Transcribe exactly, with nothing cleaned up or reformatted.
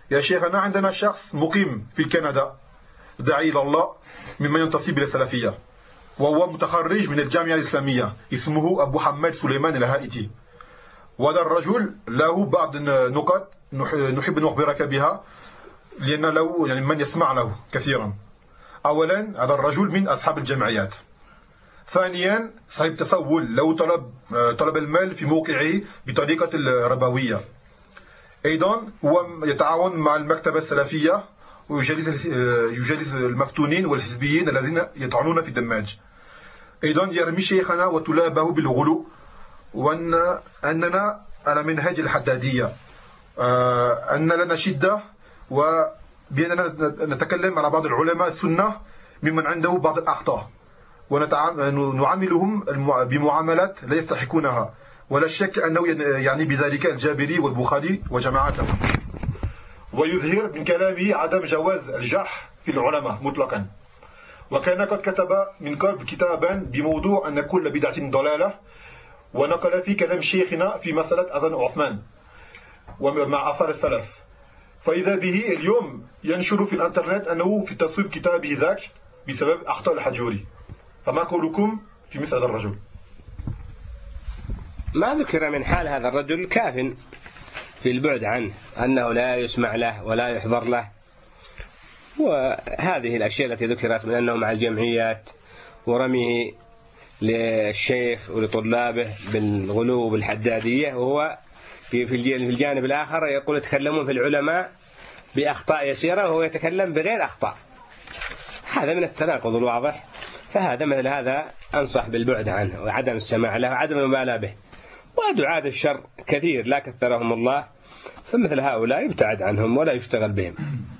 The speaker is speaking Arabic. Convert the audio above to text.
يا شيخنا عندنا شخص مقيم في كندا داعي إلى الله ممن ينتسب إلى السلفية، وهو متخرج من الجامعة الإسلامية، اسمه أبو حماد سليمان الهائتي. وهذا الرجل له بعض النقاط نحب أن نخبرك بها، لأن له يعني من يسمع له كثيرا. أولا، هذا الرجل من أصحاب الجمعيات. ثانيا، صاحب التسول، له طلب طلب المال في موقعه بطريقة الربوية. أيضا هو يتعاون مع المكتبة السلفية ويجالس يجالس المفتونين والحزبيين الذين يطعنون في الدماج. أيضا يرمي شيخنا وطلابه بالغلو، وأن أننا على منهج الحدادية، أن لنا شدة، وبأننا نتكلم على بعض العلماء السنة ممن عنده بعض الأخطاء، ونعاملهم بمعاملات لا يستحقونها، ولا شك أنه يعني بذلك الجابري والبخاري وجماعته. ويظهر من كلامه عدم جواز الجرح في العلماء مطلقا. وكان قد كتب من قبل كتابا بموضوع أن كل بدعة ضلالة، ونقل في كلام شيخنا في مسألة أذان عثمان ومع أثار السلف. فإذا به اليوم ينشر في الانترنت أنه في تصويب كتابه ذاك بسبب أخطاء الحجوري. فما قولكم في مثل هذا الرجل؟ ما ذكر من حال هذا الرجل كاف في البعد عنه، أنه لا يسمع له ولا يحضر له، وهذه الأشياء التي ذكرت من أنه مع الجمعيات ورميه للشيخ ولطلابه بالغلو وبالحدادية، وهو في الجانب الآخر يقول يتكلمون في العلماء بأخطاء يسيرة وهو يتكلم بغير أخطاء. هذا من التناقض الواضح. فهذا مثل هذا أنصح بالبعد عنه وعدم السماع له وعدم المبالاة به. ودعاة الشر كثير لا كثرهم الله، فمثل هؤلاء يبتعد عنهم ولا يشتغل بهم.